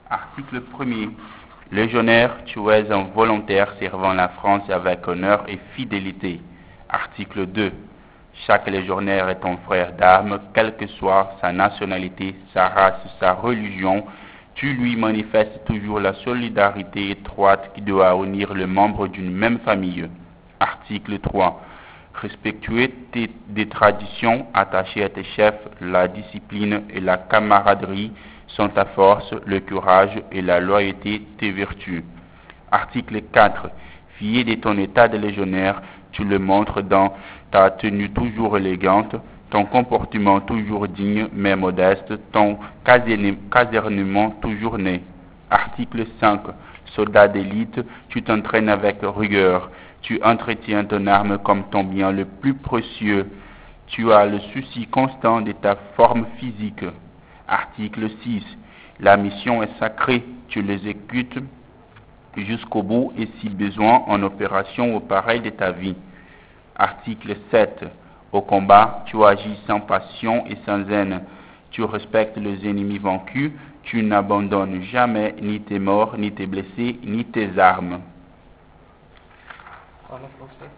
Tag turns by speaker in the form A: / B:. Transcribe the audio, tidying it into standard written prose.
A: Article 1er. Légionnaire, tu es un volontaire servant la France avec honneur et fidélité. Article 2. Chaque légionnaire est ton frère d'armes, quelle que soit sa nationalité, sa race, sa religion. Tu lui manifestes toujours la solidarité étroite qui doit unir les membres d'une même famille. Article 3. Respectuer des traditions attachées à tes chefs, la discipline et la camaraderie sont ta force, le courage et la loyauté tes vertus. Article 4. Fier de ton état de légionnaire, tu le montres dans ta tenue toujours élégante, ton comportement toujours digne mais modeste, ton casernement toujours né. Article 5. Soldat d'élite, tu t'entraînes avec rigueur, tu entretiens ton arme comme ton bien le plus précieux, tu as le souci constant de ta forme physique. Article 6. La mission est sacrée, tu l'exécutes jusqu'au bout et si besoin en opération au pareil de ta vie. Article 7. Au combat, tu agis sans passion et sans haine. Tu respectes les ennemis vaincus. Tu n'abandonnes jamais ni tes morts, ni tes blessés, ni tes armes.
B: Parle français.